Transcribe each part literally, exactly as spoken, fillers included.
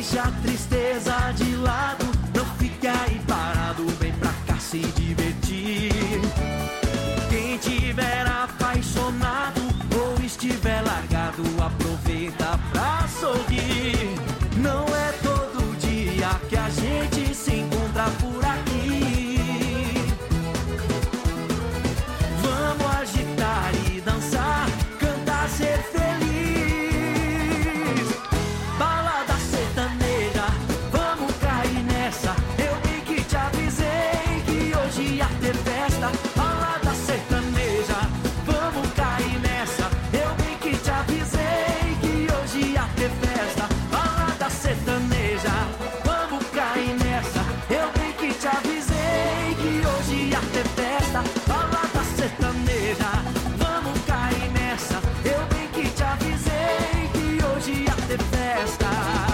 Deixa a tristeza de lado, não fique aí parado, vem pra cá se divertir. Quem tiver apaixonado ou estiver largado, aproveita pra sorrir. Não é todo dia que a gente se encontra por aqui. Vamos agitar e dançar, cantar, ser feliz. Balada sertaneja, vamos cair nessa. Eu bem que te avisei que hoje ia ter festa. Balada sertaneja, vamos cair nessa. Eu bem que te avisei que hoje ia ter festa. Balada sertaneja, vamos cair nessa. Eu bem que te avisei que hoje ia ter festa. Balada sertaneja, vamos cair nessa. Eu bem que te avisei que hoje ia ter festa.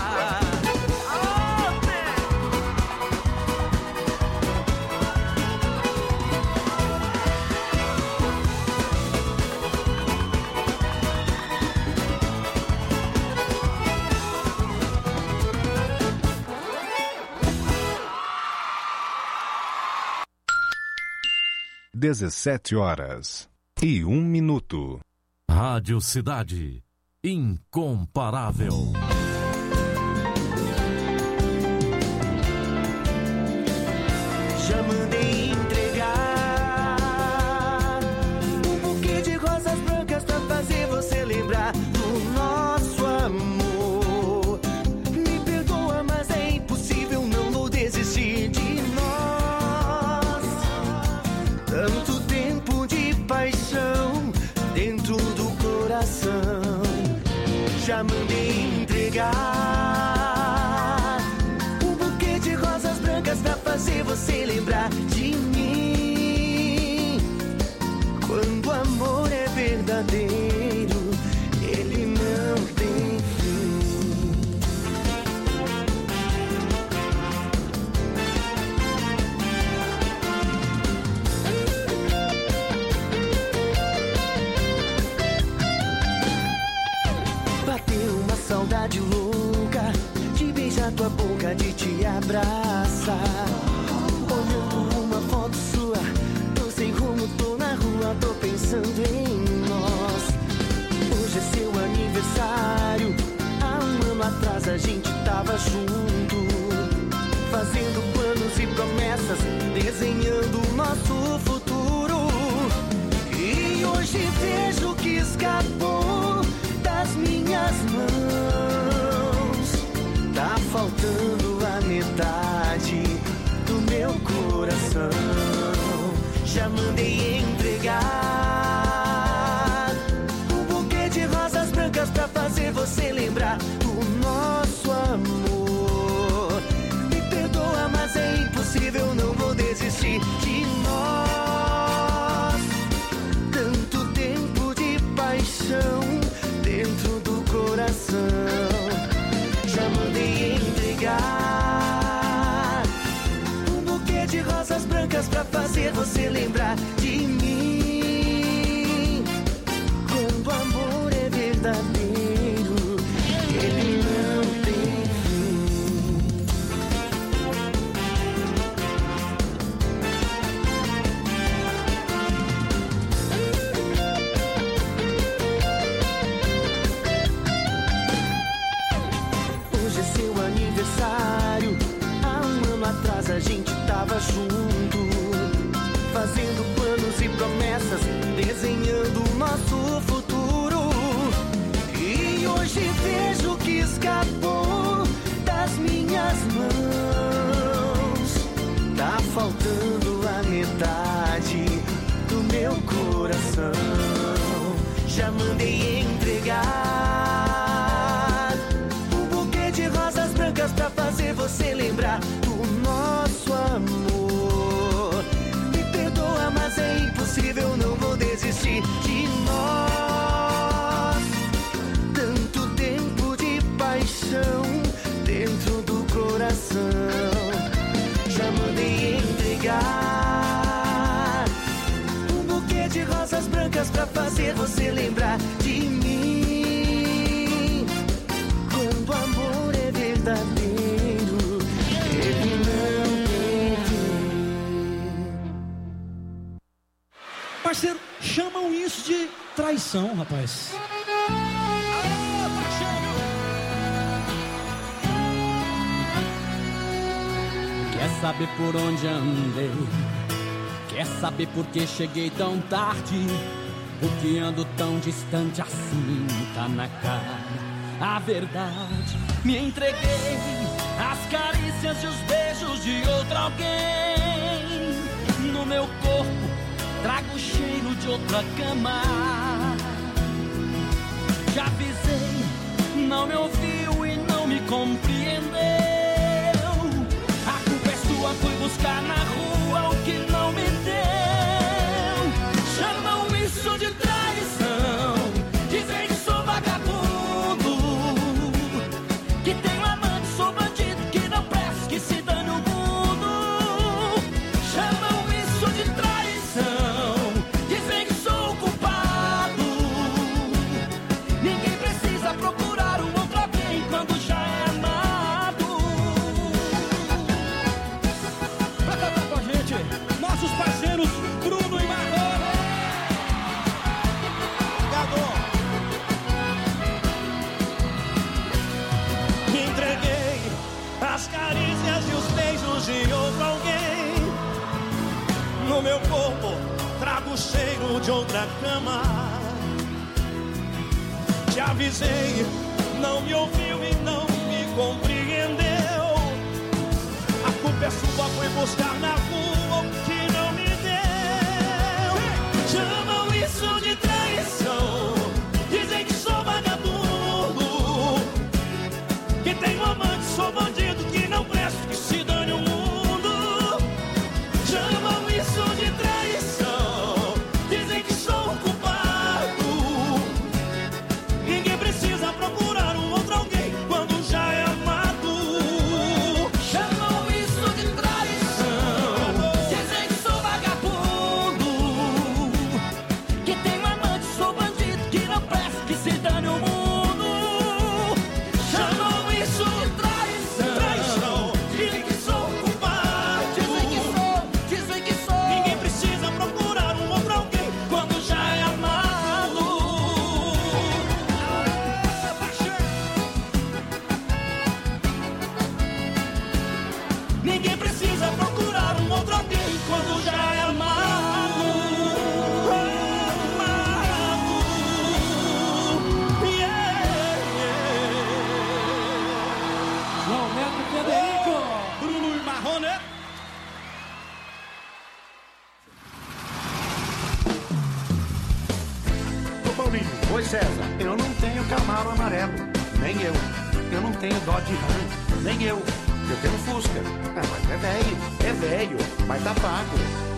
dezessete horas e um minuto. Rádio Cidade, incomparável. Já mandei entregar um buquê de rosas brancas pra fazer você lembrar do nosso amor. Me perdoa, mas é impossível, não vou desistir de nós. Tanto tempo de paixão dentro do coração. Já mandei entregar um buquê de rosas brancas pra fazer você lembrar de mim. Quando o amor é verdadeiro, ele não tem fim. Bateu uma saudade louca de beijar tua boca, de te abraçar. Olhando uma foto sua, tô sem rumo, tô na rua, tô pensando em nós. Hoje é seu aniversário, há um ano atrás a gente tava junto, fazendo planos e promessas, desenhando o nosso futuro. E hoje vejo que escapou das minhas mãos. Tá faltando a metade do meu coração. Já mandei entregar um buquê de rosas brancas pra fazer você lembrar do nosso amor. Me perdoa, mas é impossível, não vou desistir de nós. Tanto tempo de paixão dentro do coração. Já mandei entregar um buquê de rosas brancas pra fazer você lembrar de mim. Quando o amor é verdadeiro, ele não tem fim. Hoje é seu aniversário, há um ano atrás a gente tava junto, fazendo planos e promessas, desenhando o nosso futuro. E hoje vejo que escapou das minhas mãos. Tá faltando a metade do meu coração. Já mandei entregar um buquê de rosas brancas pra fazer você lembrar do nosso amor. Me perdoa, mas é impossível, não vou desistir de nós. traição, rapaz. Quer saber por onde andei? Quer saber por que cheguei tão tarde? Por que ando tão distante assim? Tá na cara a verdade. Me entreguei às carícias e os beijos de outro alguém. No meu corpo trago o cheiro de outra cama. Já avisei, não me ouviu e não me compreendeu. A culpa é sua, fui buscar na rua o que não me deu. Chamam isso de traição, dizem que sou vagabundo, que tenho amante, sou bandido, que não presto, que se dane o mundo. Chamam isso de traição, dizem que sou culpado. Ninguém precisa procurar um outro alguém quando já é amado. Pra cantar com a gente, nossos parceiros Bruno e Marrone. Me entreguei às carícias e os beijos de outro alguém. No meu corpo trago o cheiro de outra cama. Te avisei, não me ouviu e não me compreendeu. A culpa é sua, foi buscar na rua o que não me deu. Chamam isso de traição, dizem que sou vagabundo, que tenho amante, sou bandido, que não presto, que se dane o mundo. Chamam isso de traição, dizem que sou culpado. Ninguém precisa procurar um outro alguém quando já é amado. Chamam isso de traição, dizem que sou vagabundo, que tenho amante, sou bandido, que não presto, que se dane o mundo. Chamam isso de traição, Traição, dizem que sou culpado, dizem que sou, dizem que sou. ninguém precisa procurar um outro alguém quando já é amado. Ninguém precisa procurar um outro alguém quando já é amado. Amado. Yeah, yeah. João Neto Federico. Bruno e Marrone. Ô Paulinho, oi César, eu não tenho Camaro amarelo, nem eu. Eu não tenho Dodge Ram, nem eu. Eu tenho Fusca. Ah, mas é velho, é velho, mas tá pago.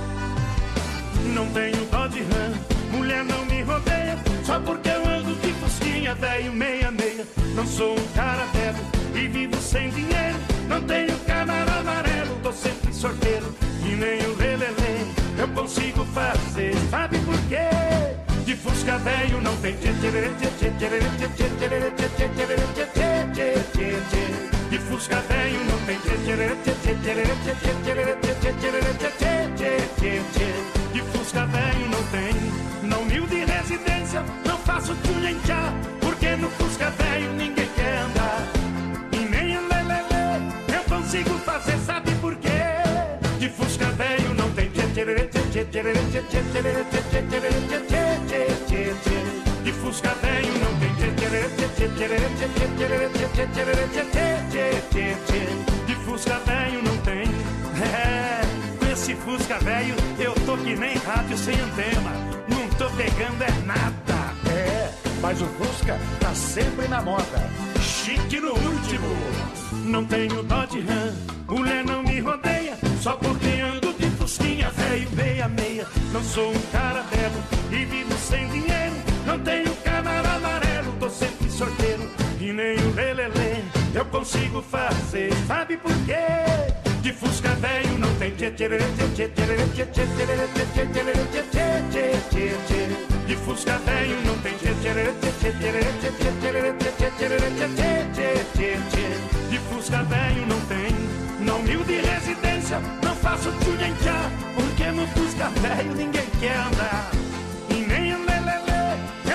Não tenho Dodge Ram, mulher não me rodeia, só porque eu ando de fusquinha, velho meia meia. Não sou um cara velho e vivo sem dinheiro. Não tenho Camaro amarelo, tô sempre sorteiro e nem o lelele eu consigo fazer. Sabe por quê? De Fusca velho não tem tchê tchê tchê tchê tchê tchê tchê tchê tchê tchê tchê tchê. De Fusca velho não tem tchê tchê tchê tchê tchê tchê tchê tchê tchê tchê tchê. De Fusca velho não tem. Na humilde residência não faço tchunhenchá, porque no Fusca velho ninguém quer andar. E nem a lelele eu consigo fazer, sabe por quê? De Fusca velho não tem tchê tchê tchê tchê tchê tchê tchê tchê tchê tchê tchê. De Fusca velho não tem tchê tchê tchê tchê tchê tchê tchê tchê tchê tchê tchê. De Fusca velho não tem. É, com esse Fusca velho eu tô que nem rádio sem antena, não tô pegando é nada. É, mas o Fusca tá sempre na moda. Chique no último. Não tenho Dodge Ram, mulher não me rodeia, só porque ando de fusquinha, velho meia meia. Não sou um cara belo e vivo sem dinheiro. Não tenho Camaro amarelo, tô sempre sorteiro e nem o lelele eu consigo fazer. Sabe por quê? De Fusca velho não tem tchê tchê tchê tchê tchê tchê tchê tchê tchê tchê. De Fusca velho não tem tchê tchê tchê tchê tchê tchê tchê tchê tchê. De Fusca velho não tem. Na humilde residência não faço tchunhenchá, porque no Fusca velho ninguém quer andar. E nem a lelele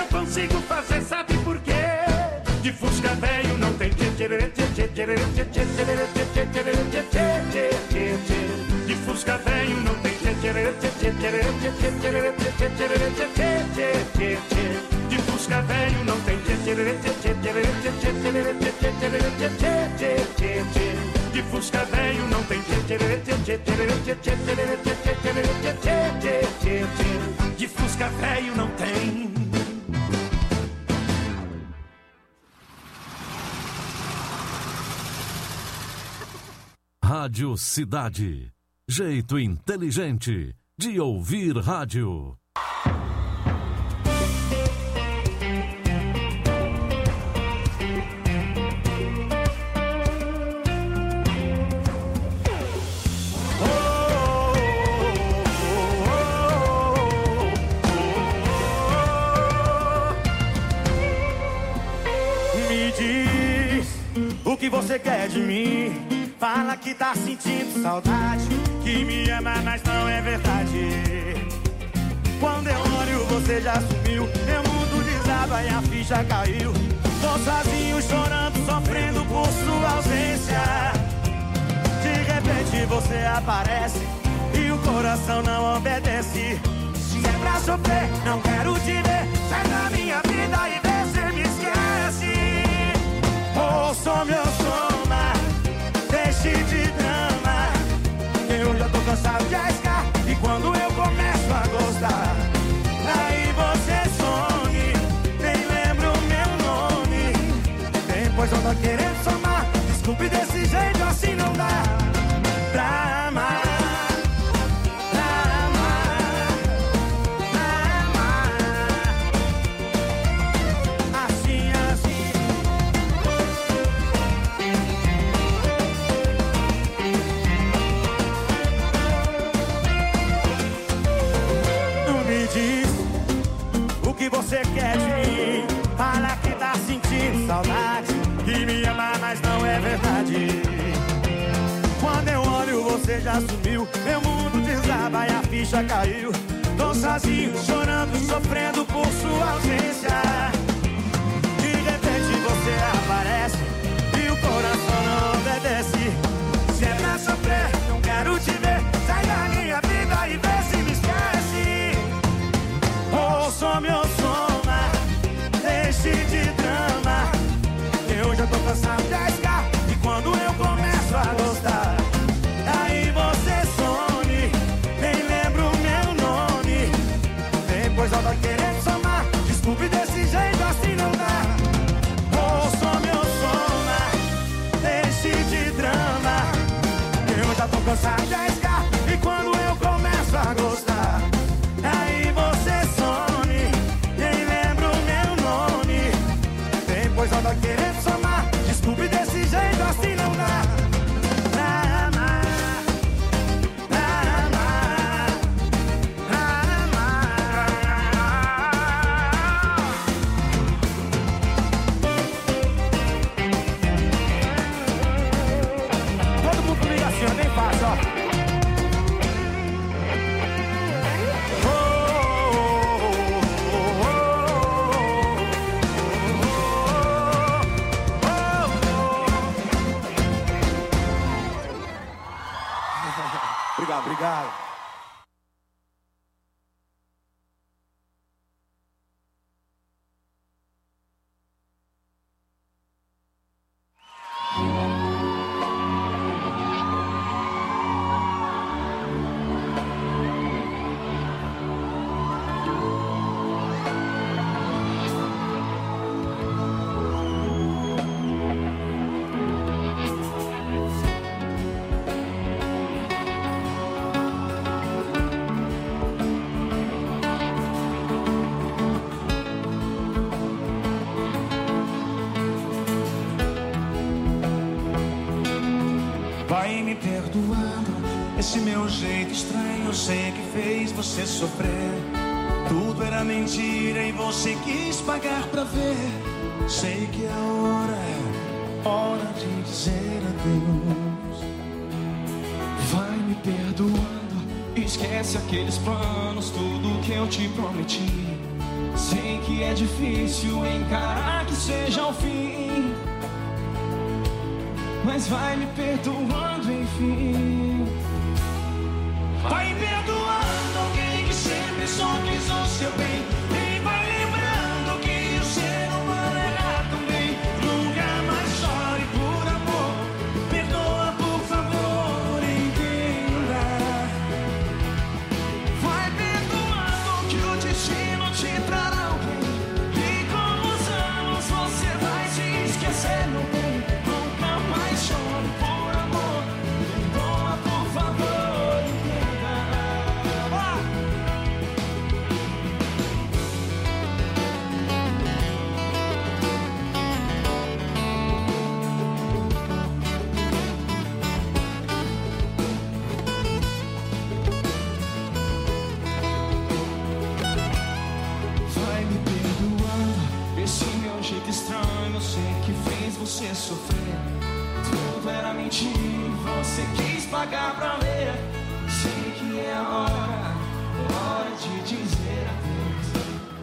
De Fusca velho não tem tchê tchê tchê tchê tchê tchê tchê tchê tchê tchê. De Fusca velho não tem tchê tchê tchê tchê tchê tchê tchê tchê tchê tchê tchê. De Fusca velho não tem tchê tchê tchê tchê tchê tchê tchê tchê tchê tchê. De Fusca velho não tem tchê tchê tchê tchê tchê tchê tchê tchê tchê. De Fusca velho não tem. Rádio Cidade. Jeito inteligente de ouvir rádio. Me diz o que você quer de mim. Fala que tá sentindo saudade, que me ama, mas não é verdade. Quando eu olho, você já sumiu. Meu mundo desaba e a ficha caiu. Tô sozinho, chorando, sofrendo por sua ausência. De repente você aparece e o coração não obedece. Se é pra sofrer, não quero te ver. Sai da minha vida e vê se me esquece. Ouça meu soma, deixe de drama. Eu já tô cansado de arriscar. E quando eu começo a gostar, aí você some, nem lembro meu nome. Depois eu tô querendo somar. Desculpe, desse jeito assim não dá pra amar. Você quer de mim, fala que tá sentindo saudade, que me ama, mas não é verdade. Quando eu olho, você já sumiu. Meu mundo desaba e a ficha caiu. Tô sozinho, chorando, sofrendo por sua ausência. De repente você aparece e o coração não obedece. Se é pra sofrer, não quero te ver. Sai da minha vida e vê se me esquece. Ouça meu soma, deixe de drama. Eu já tô cansado de arriscar. E quando eu começo a gostar, aí você some, nem lembro meu nome. Depois eu tô querendo somar. Desculpe, desse jeito assim não dá. Ouça meu soma, deixe de drama. Eu já tô cansado de arriscar. E quando eu começo a gostar, aí você some, nem lembro meu nome. Depois eu tô querendo somar. Desculpe, desse jeito assim não dá pra amar, pra amar, pra amar. Todo mundo comigo assim, ó, bem fácil, ó. Obrigado, obrigado. Vai me perdoando esse meu jeito estranho. Eu sei que fez você sofrer. Tudo era mentira e você quis pagar pra ver. Sei que a hora é hora de dizer adeus. Vai me perdoando, esquece aqueles planos, tudo que eu te prometi. Sei que é difícil encarar que seja o fim, mas vai me perdoando enfim. Vai perdoando alguém que sempre só quis o seu bem. E vai lembrando que o ser humano erra também. Nunca mais chore por amor. Perdoa, por favor, entenda. Vai perdoando que o destino te trará alguém. E com os anos você vai se esquecer, meu bem. Nunca mais chore por amor. Perdoa, por favor, entenda. Ah! Vai me perdoando esse meu jeito estranho. Eu sei que fez você sofrer. Tudo era mentira, você quis pagar pra ver. Sei que é a hora, hora de dizer adeus.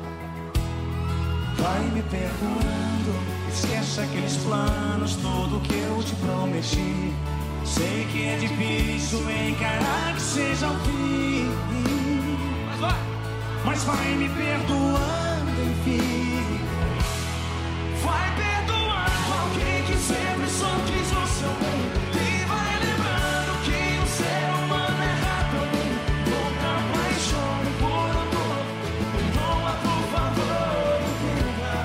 Vai me perdoando, esquece aqueles planos, tudo que eu te prometi. Sei que é difícil encarar que seja o fim, Mas vai! mas vai me perdoando, enfim. Vai perdoando alguém que sempre só quis o seu bem. E vai lembrando que o ser humano erra também. Nunca mais chore por amor. Perdoa, por favor, entenda.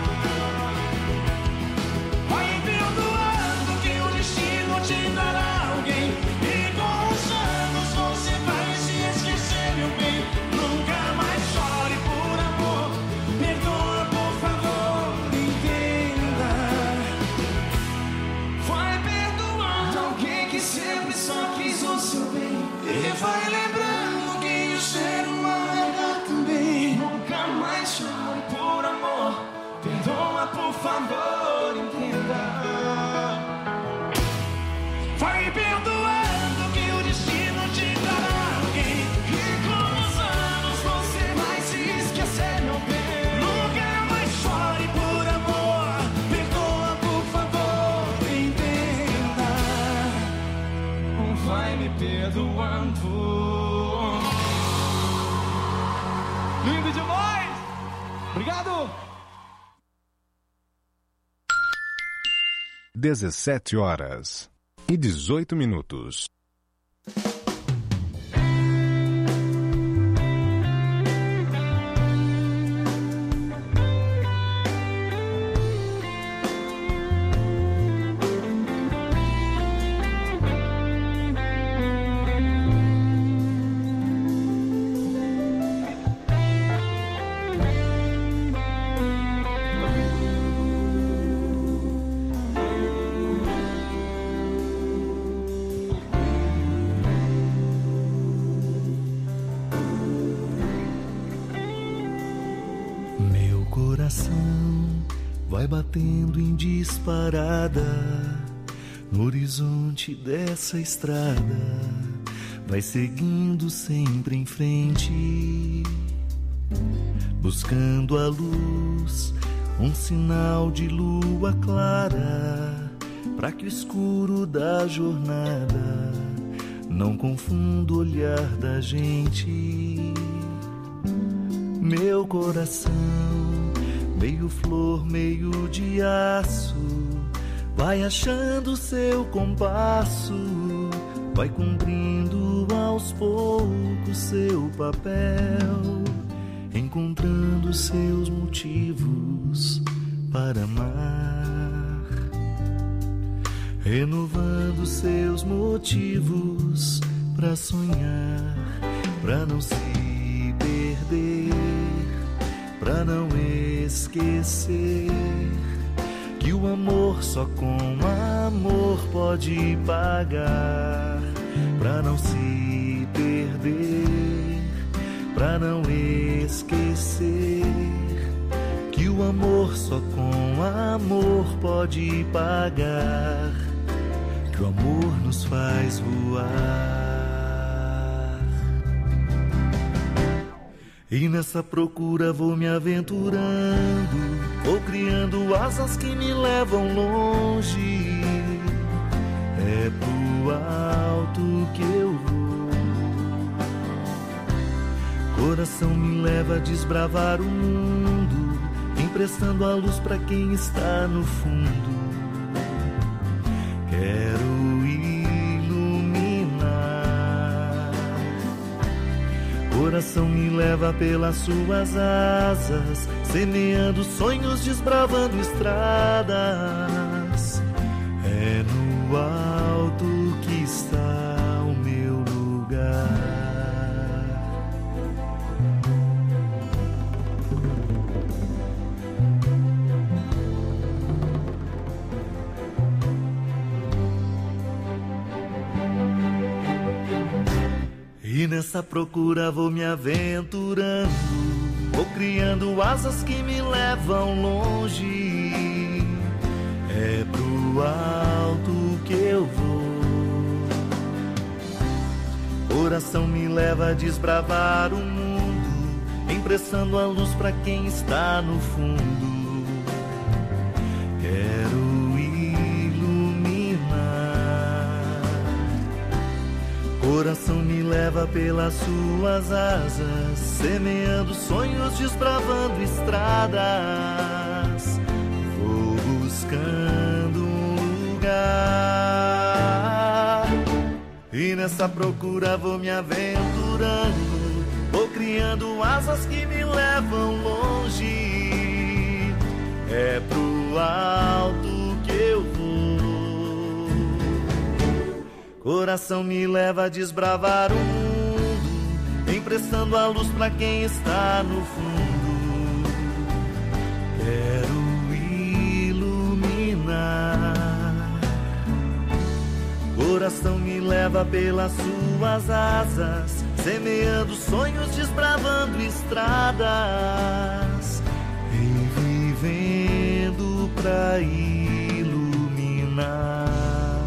Vai perdoando que o destino te dará alguém. E com os anos você vai se esquecer, meu bem. Nunca mais chore por amor. Perdoa, por favor, entenda. Vai perdoando alguém que sempre só quis o seu bem. E vai lembrando que o ser humano erra também. Nunca mais chore por amor. Perdoa, por favor, entenda. Vai perdoando que o destino te dará alguém. E com os anos você vai se esquecer, meu bem. Nunca mais chore por amor. Perdoa, por favor, entenda. Vai me perdoando. Lindo demais! Obrigado! dezessete horas e dezoito minutos. Meu coração vai batendo em disparada no horizonte dessa estrada, vai seguindo sempre em frente, buscando a luz, um sinal de lua clara, para que o escuro da jornada não confunda o olhar da gente. Meu coração, meio flor, meio de aço, vai achando seu compasso, vai cumprindo aos poucos seu papel, encontrando seus motivos para amar, renovando seus motivos para sonhar, para não se perder, pra não esquecer que o amor só com amor pode pagar, pra não se perder, pra não esquecer que o amor só com amor pode pagar, que o amor nos faz voar. E nessa procura vou me aventurando, vou criando asas que me levam longe. É pro alto que eu vou. Coração me leva a desbravar o mundo, emprestando a luz pra quem está no fundo. Quero iluminar. Coração me leva pelas suas asas, semeando sonhos, desbravando estradas. É no alto que está o meu lugar. E nessa procura vou me aventurando, vou criando asas que me levam longe. É pro alto que eu vou. Coração me leva a desbravar o mundo, emprestando a luz pra quem está no fundo. Quero iluminar. Coração me leva pelas suas asas, semeando sonhos, desbravando estradas. Vou buscando um lugar, e nessa procura vou me aventurando, vou criando asas que me levam longe. É pro alto que eu vou. Coração me leva a desbravar o mundo, emprestando a luz pra quem está no fundo. Quero coração me leva pelas suas asas, semeando sonhos, desbravando estradas e vivendo pra iluminar,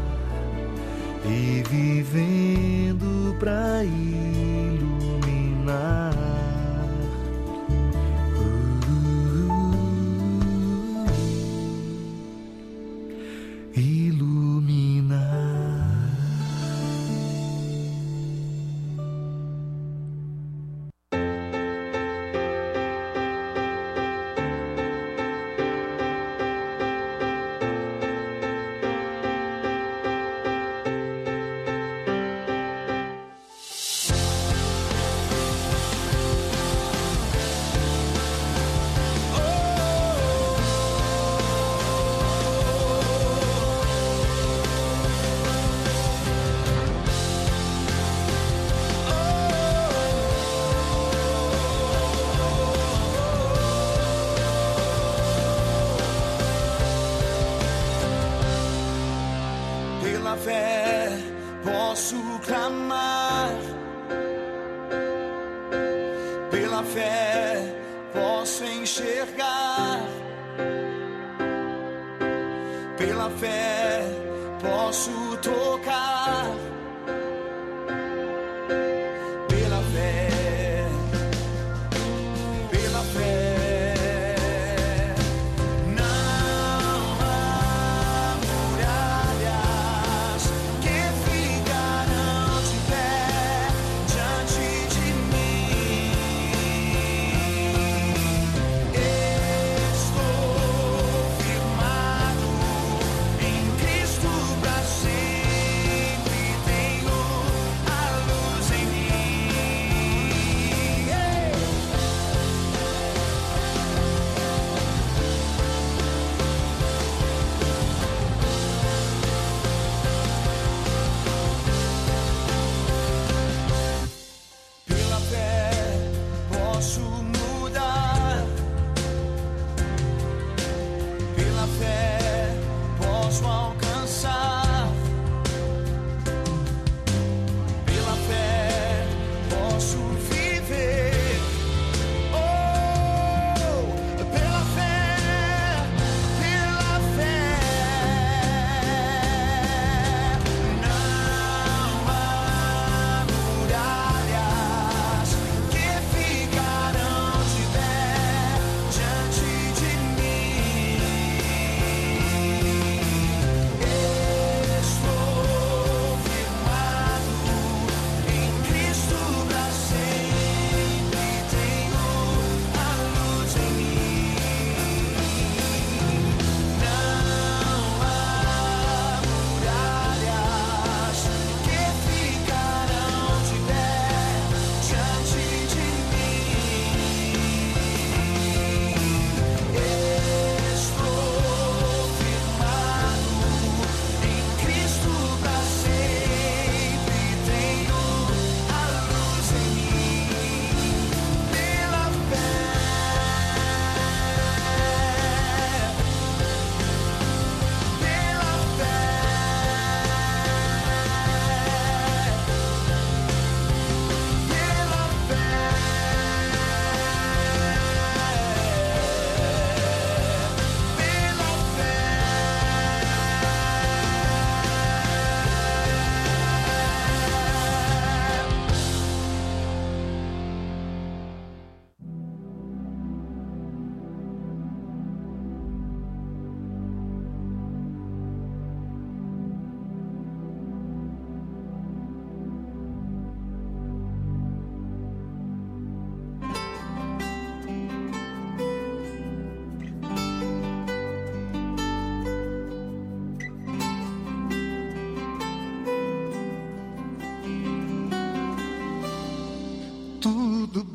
e vivendo pra iluminar. Firmado em Cristo pra sempre.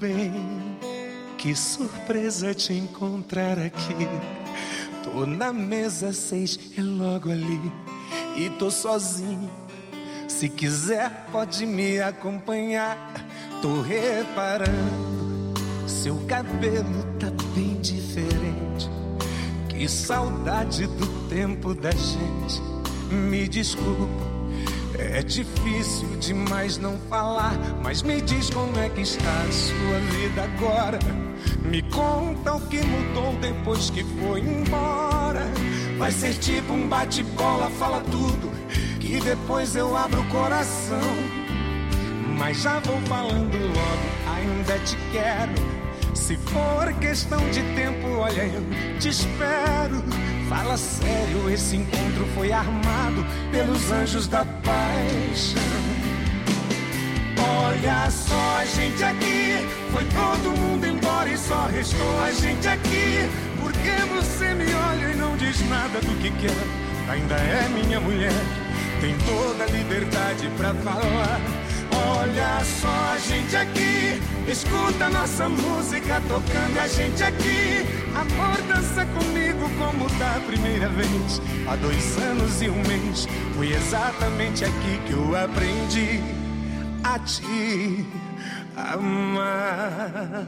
bem, que surpresa te encontrar aqui. Tô na mesa seis, é logo ali, e tô sozinho. Se quiser pode me acompanhar. Tô reparando, seu cabelo tá bem diferente. Que saudade do tempo da gente. Me desculpa, é difícil demais não falar, mas me diz como é que está a sua vida agora. Me conta o que mudou depois que foi embora. Vai ser tipo um bate-bola, fala tudo, que depois eu abro o coração. Mas já vou falando logo, ainda te quero. Se for questão de tempo, olha, eu te espero. Fala sério, esse encontro foi armado pelos anjos da paixão. Olha só a gente aqui, foi todo mundo embora e só restou a gente aqui. Por que você me olha e não diz nada do que quer? Ainda é minha mulher, tem toda a liberdade pra falar. Olha só a gente aqui, escuta nossa música tocando a gente aqui. Amor, dança comigo como da primeira vez. Há dois anos e um mês, foi exatamente aqui que eu aprendi a te amar.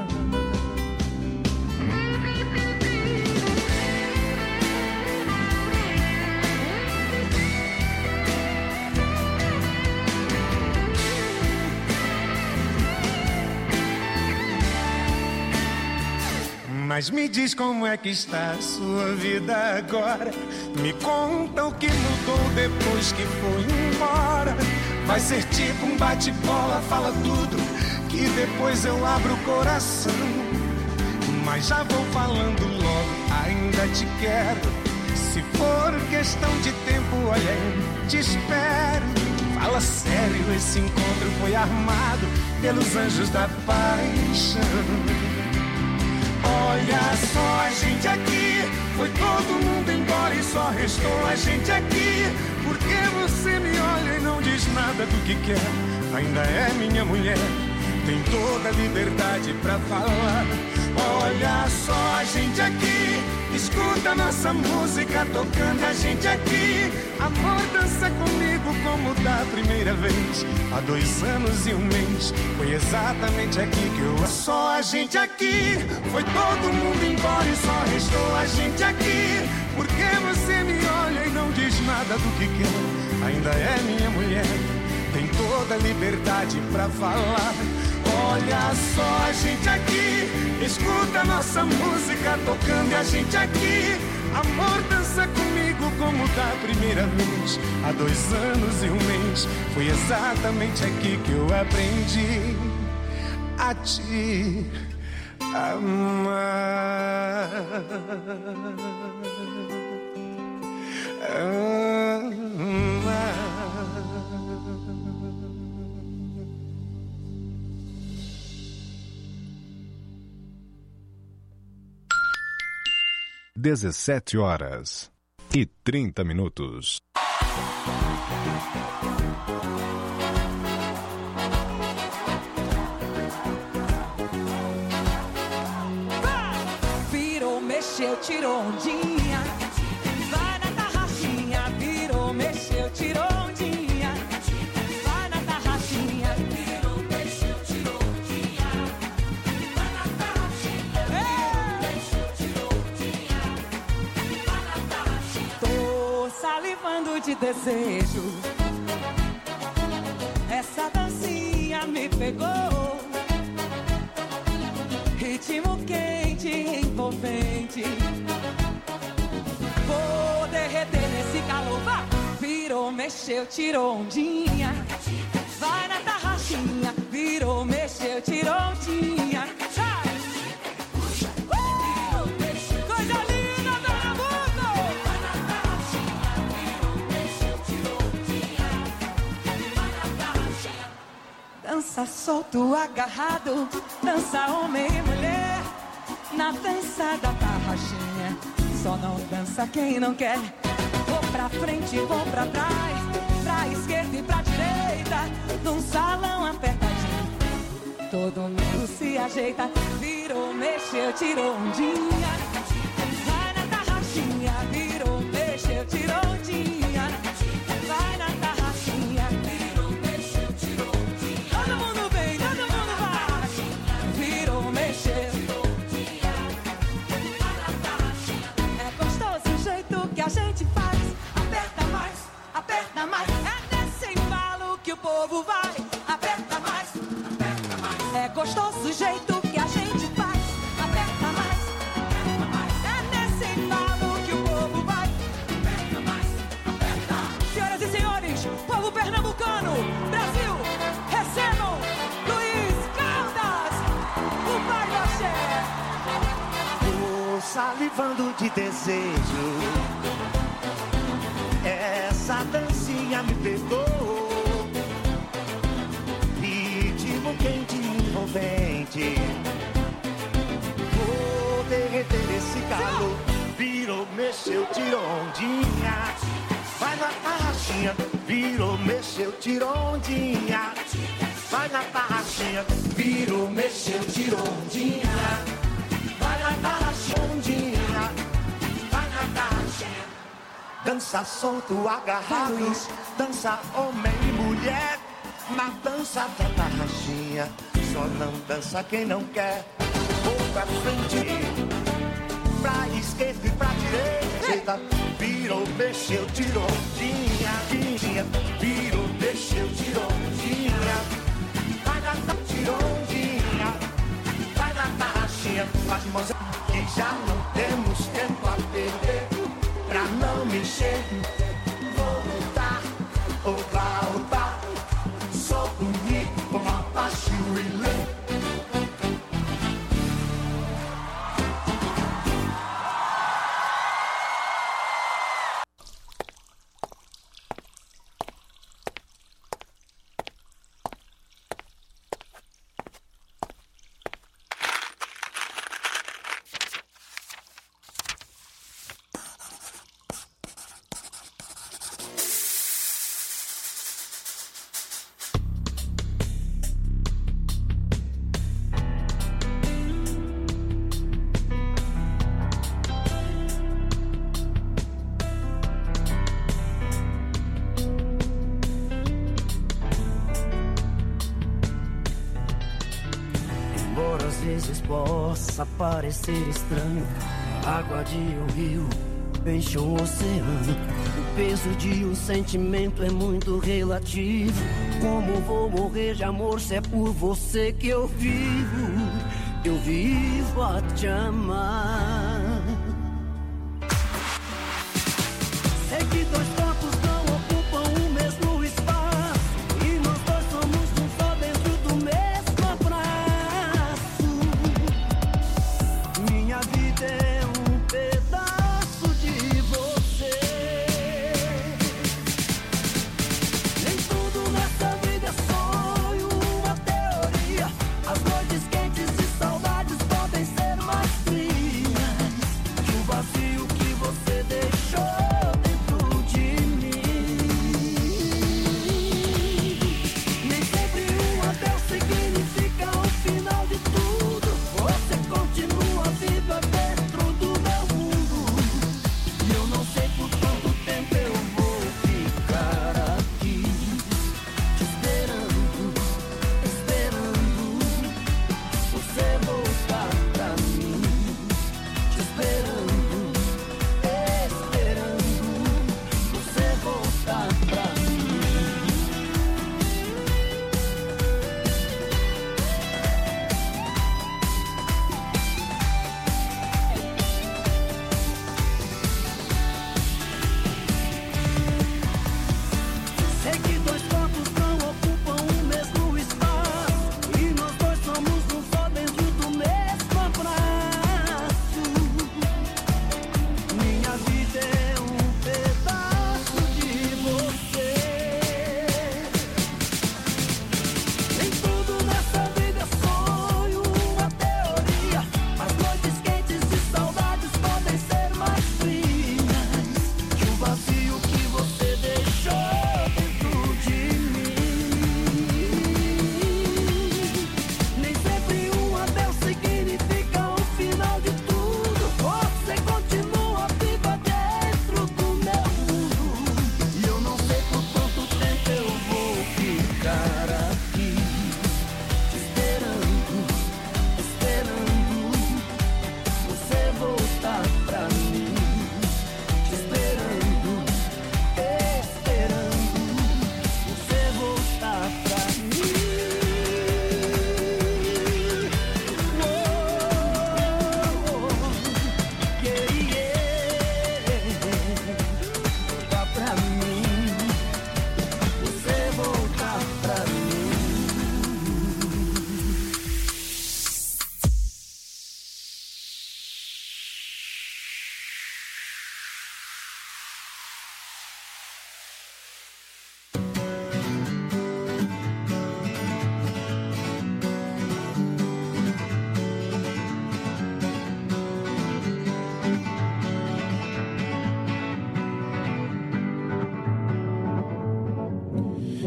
Mas me diz como é que está a sua vida agora. Me conta o que mudou depois que foi embora. Vai ser tipo um bate-bola, fala tudo, que depois eu abro o coração. Mas já vou falando logo, ainda te quero. Se for questão de tempo, olha, eu te espero. Fala sério, esse encontro foi armado pelos anjos da paixão. Olha só a gente aqui, foi todo mundo embora e só restou a gente aqui. Por que você me olha e não diz nada do que quer? Ainda é minha mulher, tem toda a liberdade pra falar. Olha só a gente aqui, escuta nossa música tocando a gente aqui. Amor, dança comigo como da primeira vez. Há dois anos e um mês, foi exatamente aqui que eu... Só a gente aqui, foi todo mundo embora e só restou a gente aqui. Por que você me olha e não diz nada do que quer? Ainda é minha mulher, tem toda a liberdade pra falar. Olha só a gente aqui, escuta nossa música tocando a gente aqui. Amor, dança comigo como da primeira vez. Há dois anos e um mês, foi exatamente aqui que eu aprendi a te amar. Amar. dezessete horas e trinta minutos. Virou, mexeu, tirou ondinha. Vai na tarraxinha. Virou, mexeu, tirou ondinha. Vai na tarraxinha. Virou, mexeu, tirou ondinha. Vai na tarraxinha. Virou, mexeu, tirou ondinha. Vai na tarraxinha. Tô salivando de desejo. Essa dancinha me pegou. Ritmo quente, envolvente. Vou derreter nesse calor. Vai! Virou, mexeu, tirou ondinha. Vai na tarraxinha. Virou, mexeu, tirou ondinha. Sai! Uh! Coisa linda, dona Mundo! Vai na tarraxinha. Virou, mexeu, tirou ondinha. Vai na tarraxinha. Dança solto, agarrado. Dança homem e mulher. Na dança da tarraxinha. Só não dança quem não quer. Vou pra frente, vou pra trás. Pra esquerda e pra direita. Num salão apertadinho. Todo mundo se ajeita, virou, mexeu, tirou ondinha. Vai na tarraxinha, virou, mexeu, tirou ondinha. Vai na tarraxinha, virou, mexeu, tirou ondinha. Todo mundo vem, todo mundo vai. Virou, mexeu, tirou ondinha. Vai na tarraxinha. É gostoso o jeito que a gente faz. Aperta mais, aperta mais. É nesse embalo que o povo vai. Aperta mais, aperta mais. É gostoso o jeito que a gente faz. Aperta mais, aperta mais. É nesse embalo que o povo vai. Aperta mais, aperta. Senhoras e senhores, povo pernambucano, Brasil, recebam Luiz Caldas, o pai do axé. Tô salivando de desejo. Essa dancinha me pegou. Ritmo quente e envolvente. Vou derreter esse calor. Virou, mexeu, tirou ondinha. Vai na tarraxinha. Virou, mexeu, tirou ondinha. Vai na tarraxinha. Virou, mexeu, tirou ondinha. Vai na tarraxinha, ondinha. Vai na tarraxinha. Dança solto, agarrado. Dança homem e mulher. Na dança da tarraxinha. Só não dança quem não quer. Vou pra frente, pra esquerda e pra direita. Virou, mexeu, tirou ondinha. Virou, mexeu, tirou ondinha. Vai na tarraxinha, tirou ondinha. Vai na tarraxinha. Faz de mãos que já não temos tempo a perder. Pra não mexer, vou lutar ou voltar. Sou bonito como Apache Willie. Possa parecer estranho, água de um rio enche um oceano. O peso de um sentimento é muito relativo. Como vou morrer de amor se é por você que eu vivo? Eu vivo a te amar. Sei que dois corpos não ocupam o mesmo espaço, e nós dois somos um só dentro do mesmo abraço. Minha vida é um pedaço de você. Nem tudo nessa vida é sonho, uma teoria. As noites quentes e saudades podem ser mais frias que o vazio que você deixou dentro de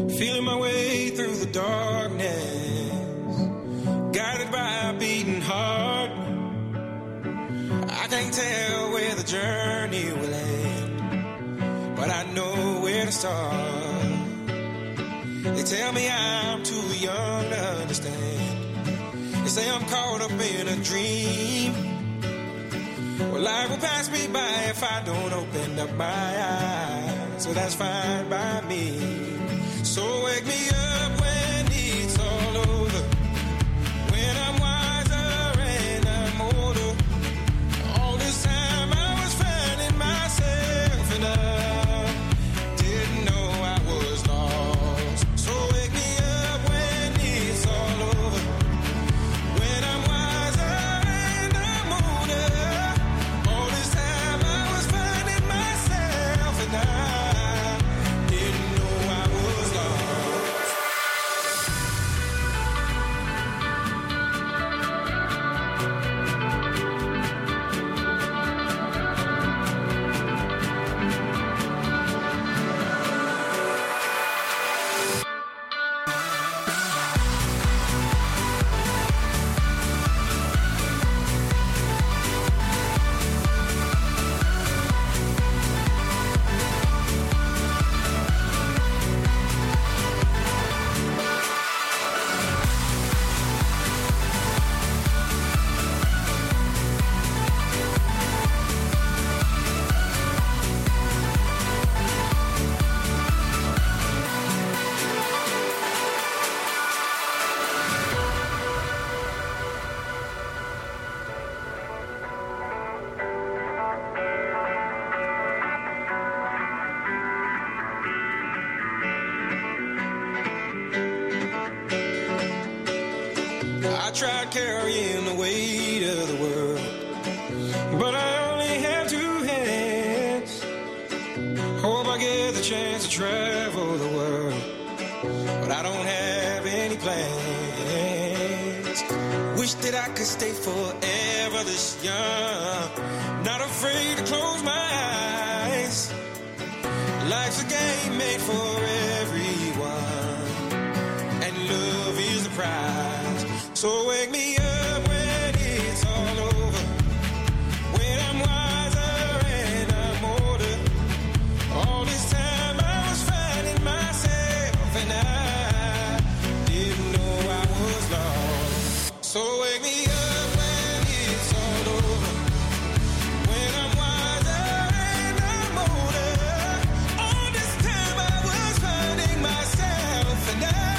feeling my way through the darkness, guided by a beating heart. I can't tell where the journey will end, but I know where to start. They tell me I'm too young to understand. They say I'm caught up in a dream. Well, life will pass me by if I don't open up my eyes. So that's fine by me. So wake me up when it's all over, when I'm wiser and I'm older. All this time I was finding myself and I didn't know I was lost. So wake me up when it's all over, when I'm wiser and I'm older. All this time I was finding myself and I didn't know I was lost. I tried carrying the weight of the world, but I only have two hands. Hope I get the chance to travel the world, but I don't have any plans. Wish that I could stay forever this young, not afraid to close my eyes. Life's a game made for everyone, and love is the prize. So wake me up when it's all over, when I'm wiser and I'm older. All this time I was finding myself and I didn't know I was lost. So wake me up when it's all over, when I'm wiser and I'm older. All this time I was finding myself and I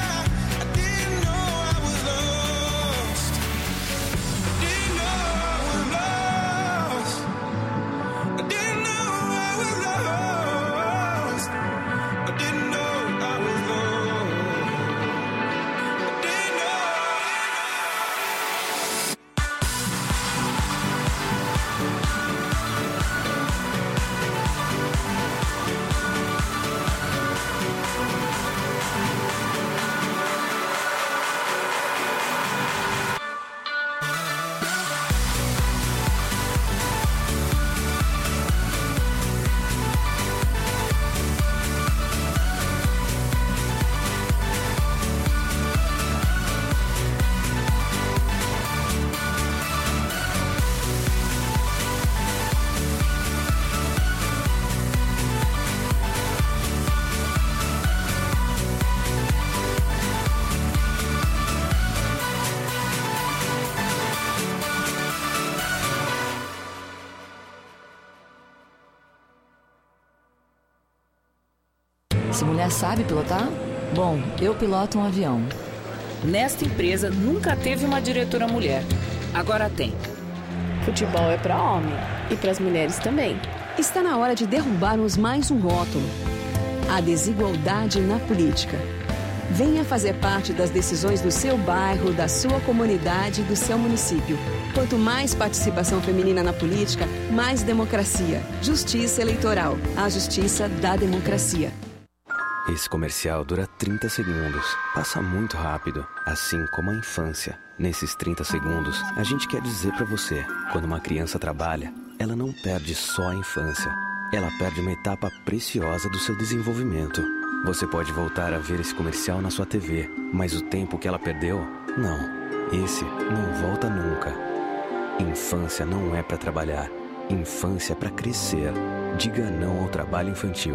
Essa mulher sabe pilotar? Bom, eu piloto um avião. Nesta empresa nunca teve uma diretora mulher. Agora tem. Futebol é para homem e para as mulheres também. Está na hora de derrubarmos mais um rótulo: a desigualdade na política. Venha fazer parte das decisões do seu bairro, da sua comunidade e do seu município. Quanto mais participação feminina na política, mais democracia. Justiça Eleitoral. A justiça da democracia. Esse comercial dura trinta segundos. Passa muito rápido, assim como a infância. Nesses trinta segundos, a gente quer dizer pra você: quando uma criança trabalha, ela não perde só a infância. Ela perde uma etapa preciosa do seu desenvolvimento. Você pode voltar a ver esse comercial na sua T V, mas o tempo que ela perdeu, não. Esse não volta nunca. Infância não é para trabalhar. Infância é para crescer. Diga não ao trabalho infantil.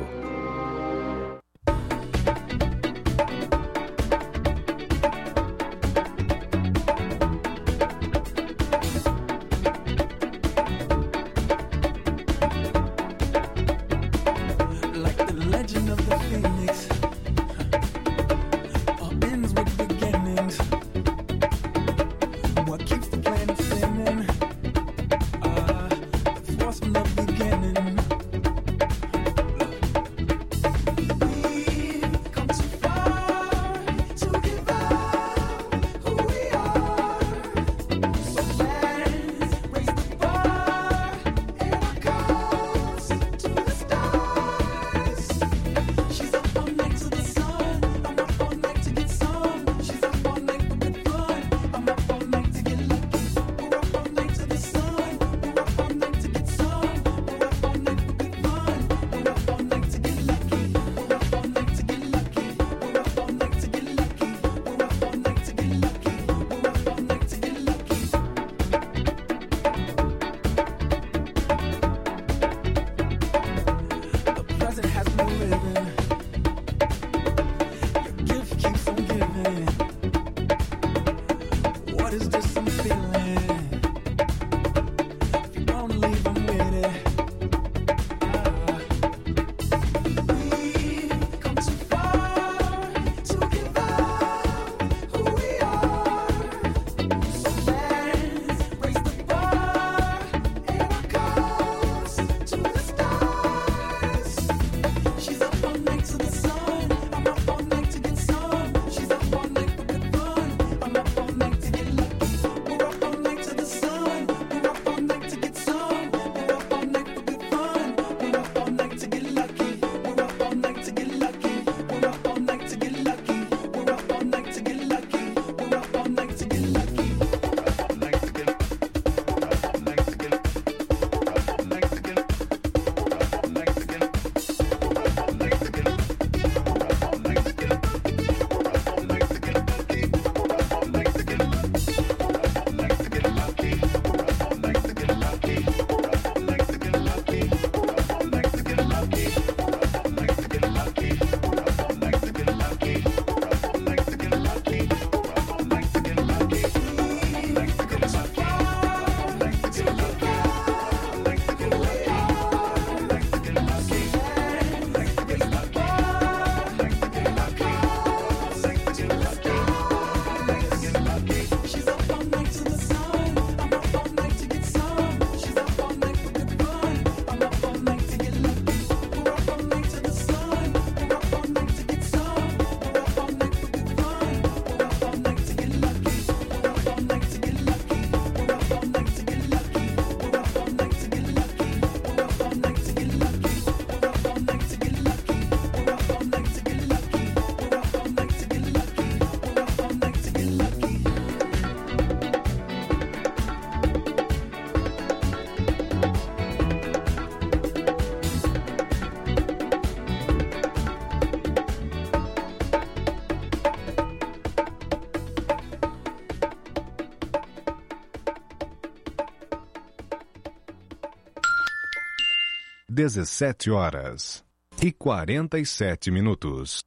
dezessete horas e quarenta e sete minutos.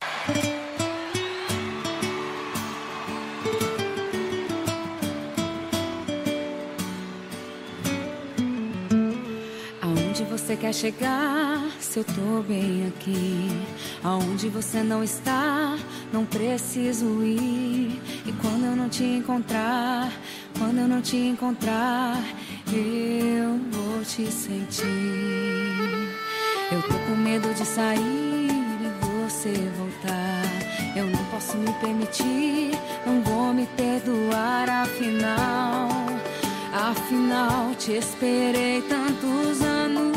Aonde você quer chegar, se eu tô bem aqui? Aonde você não está, não preciso ir. E quando eu não te encontrar, quando eu não te encontrar, eu vou te sentir. Eu tô com medo de sair e você voltar. Eu não posso me permitir, não vou me perdoar. Afinal, afinal te esperei tantos anos.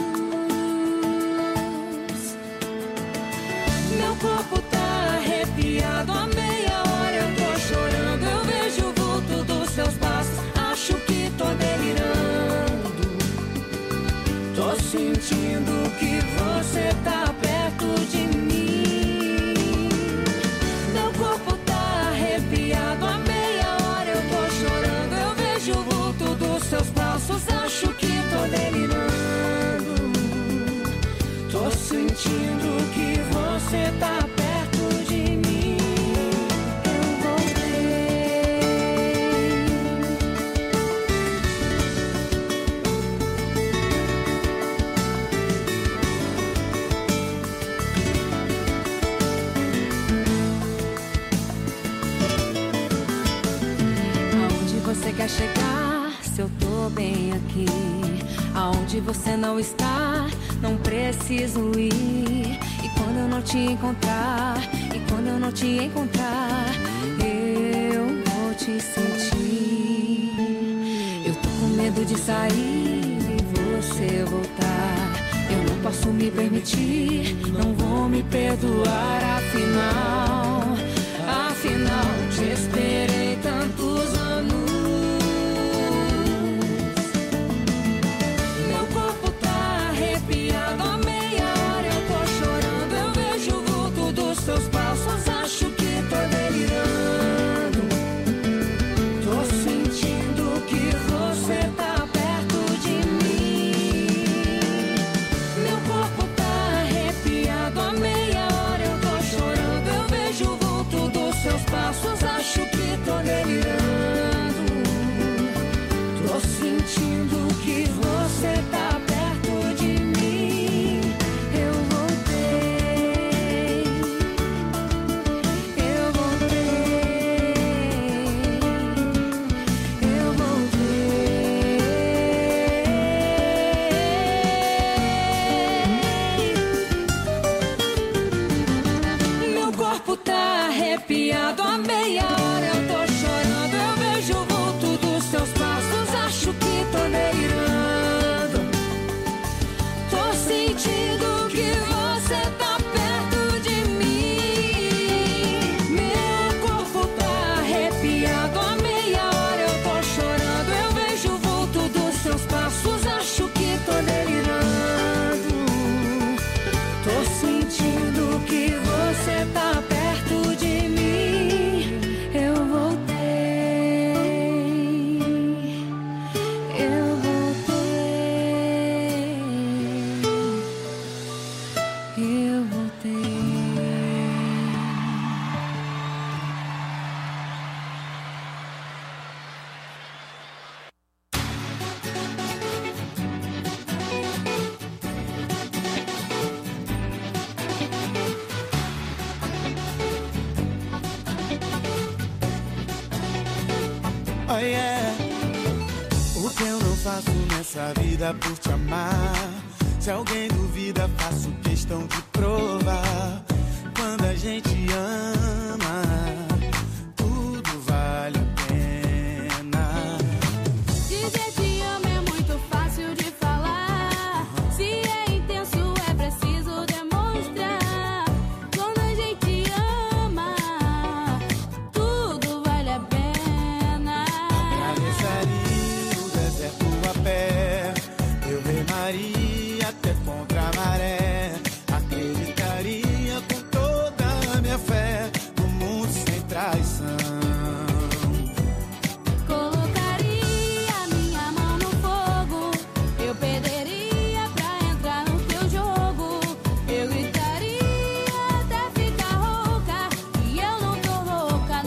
Meu corpo tá arrepiado, a meia hora eu tô chorando. Eu vejo o vulto dos seus passos, acho que tô delirando. Tô sentindo que você tá perto de mim. sentindo que você tá perto de mim. Eu voltei. Aonde você quer chegar? Se eu tô bem aqui. Aonde você não está, não preciso ir. E quando eu não te encontrar, e quando eu não te encontrar, eu vou te sentir. Eu tô com medo de sair e você voltar. Eu não posso me permitir, não vou me perdoar. Afinal, afinal, te esperei tantos anos. Seus passos, acho que tô delirando. Tô sentindo que você tá perto de mim. Meu corpo tá arrepiado, há meia hora eu tô chorando. Eu vejo o vulto dos seus passos, acho que tô delirando. Tô sentindo que você tá perto de mim. Eu voltei. Arrepiado, há meia hora eu tô chorando. Eu vejo o vulto dos seus passos, acho que tô delirando. Tô sentindo que você tá perto de mim. Meu corpo tá arrepiado, há meia hora eu tô chorando. Eu vejo o vulto dos seus passos, acho que tô delirando. Tô sentindo que você tá perto de mim. Eu voltei. Eu voltei. Eu voltei. Oh yeah. O que eu não faço nessa vida por te amar? Se alguém duvida, faço questão de provar. Quando a gente ama, tudo vale a pena. Dizer te amo é muito fácil de falar. Se é intenso, é preciso demonstrar. Quando a gente ama, tudo vale a pena. Atravessaria o deserto a pé, eu remaria até contra a maré. Acreditaria com toda a minha fé no mundo sem traição. Colocaria minha mão no fogo, eu perderia pra entrar no teu jogo. Eu gritaria até ficar rouca, e eu não tô rouca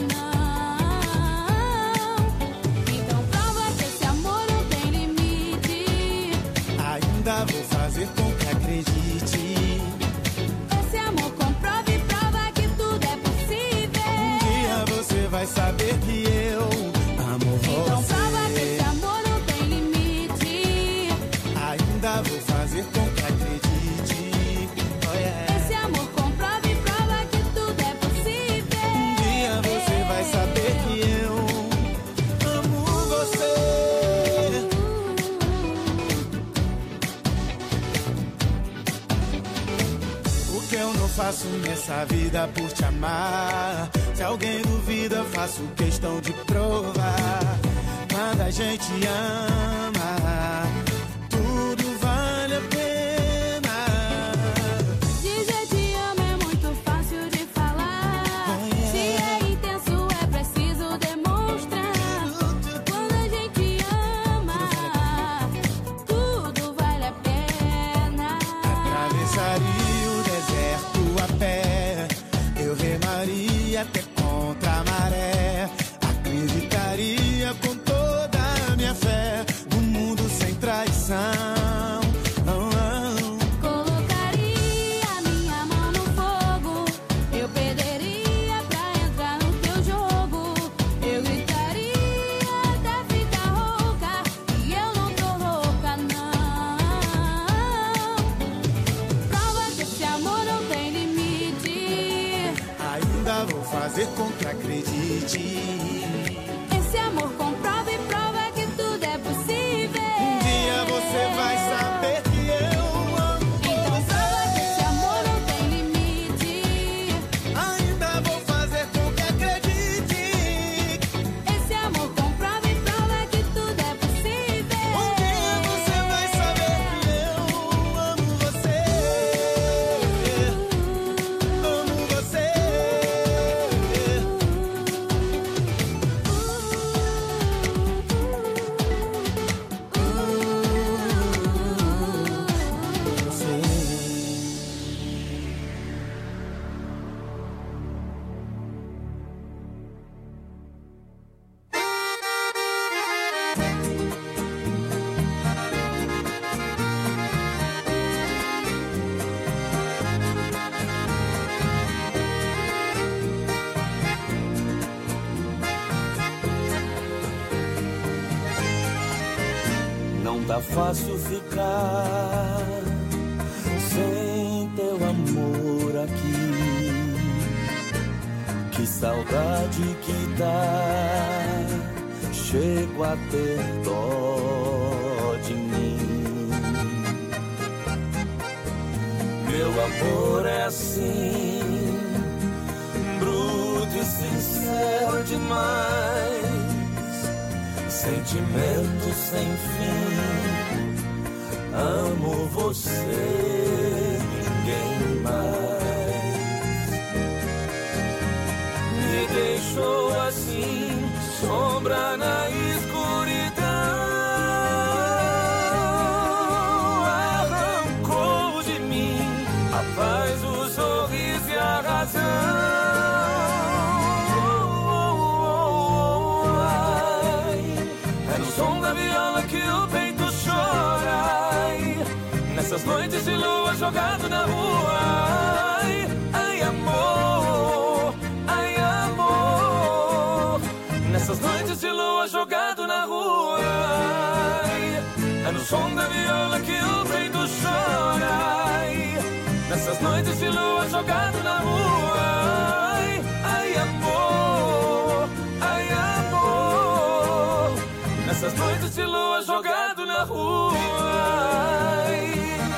não. Então prova que esse amor não tem limite. Ainda vou fazer com que acredite. Esse amor comprova e prova que tudo é possível. Um dia você vai saber que eu amo você. Então prova que esse amor não tem limite. Ainda vou fazer com que acredite. Oh yeah. Esse amor comprova e prova que tudo é possível. Um dia você vai saber que eu amo você. O que eu não faço nessa vida por te amar? Se alguém duvida, faço questão de provar. Quando a gente ama, tudo vale a pena. Dizer te amo é muito fácil de falar. Oh, yeah. Se é intenso, é preciso demonstrar. Quando a gente ama, tudo vale a pena. Atravessaria nadaria até contra a maré. Acreditaria com toda a minha fé num mundo sem traição. Fazer com que acredite. Esse amor comprova e prova que tudo é possível. Um dia você vai saber que eu amo então você. Prova que esse amor não tem limite. Ainda vou fazer com que acredite. Esse amor comprova e prova que tudo é possível. Um dia você vai saber que eu amo você. Amo você. Não tá fácil ficar sem teu amor aqui. Que saudade que dá, chego a ter dó de mim. Meu amor é assim, bruto e sincero demais. Sentimento sem fim, amo você, ninguém mais. Me deixou assim, sombra na escuridão. Arrancou de mim a paz, o sorriso e a razão. Som da viola que o peito chora. Ai, nessas noites de lua jogado na rua. Ai, ai amor, ai amor. Nessas noites de lua jogado na rua. Ai, é no som da viola que o peito chora. Ai, nessas noites de lua jogado na rua. Ai, ai amor, ai amor. Nessas noites de lua jogado na rua. Ai.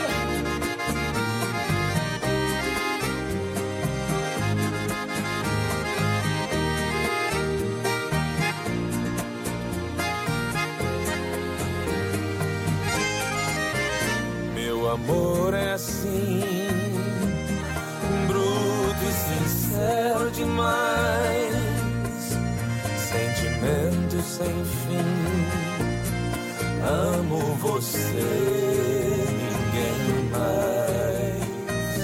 Meu amor é assim, bruto e sincero demais. Sentimento sem fim, amo você, ninguém mais.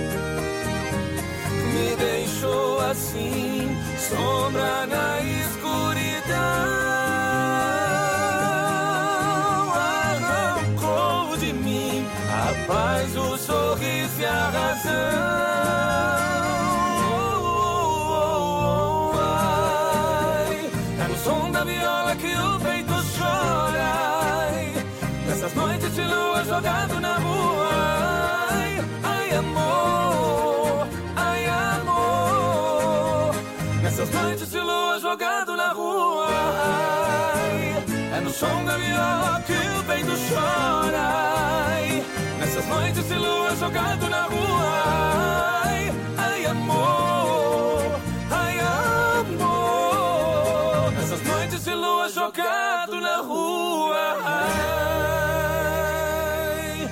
Me deixou assim, sombra na escuridão. Arrancou de mim a paz, o sorriso e a razão. Som da viola que o peito chora. Ai, nessas noites de lua jogado na rua. Ai, ai amor, ai amor. Nessas noites de lua jogado na rua. Ai, é no som da viola que o peito chora. Ai, nessas noites de lua jogado na rua. Ai, ai amor, ai amor. Nessas noites de lua jogado na rua. Ai.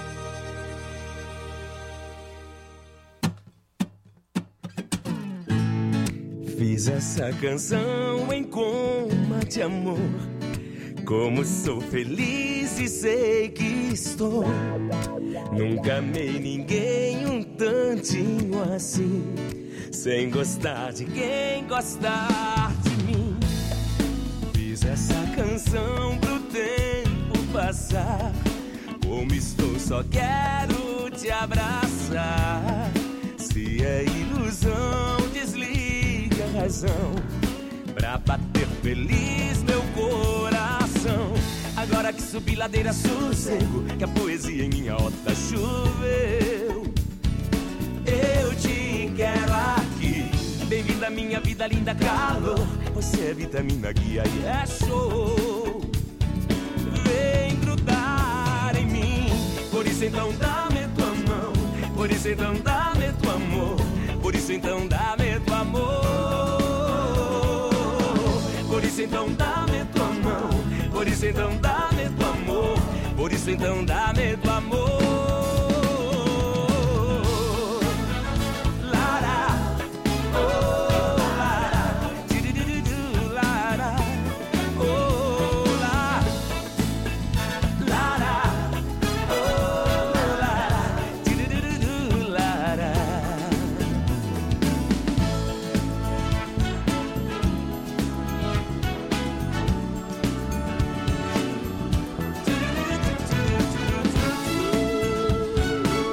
Fiz essa canção em coma de amor. Como sou feliz e sei que estou. Nunca amei ninguém um tantinho assim. sem gostar de quem gostar de mim. Fiz essa canção pro tempo passar. Como estou, só quero te abraçar. Se é ilusão, desliga a razão pra bater feliz meu coração. Agora que subi ladeira, sossego, que a poesia em minha horta choveu. Eu te quero aqui, bem-vinda à minha vida, linda calor. Você é vitamina, guia e é show. Vem grudar em mim, por isso então dá-me tua mão. Por isso então dá-me tua amor. Por isso então dá-me tua amor. Por isso então dá-me tua mão. Por isso então dá-me tua amor. Por isso então dá-me tua amor.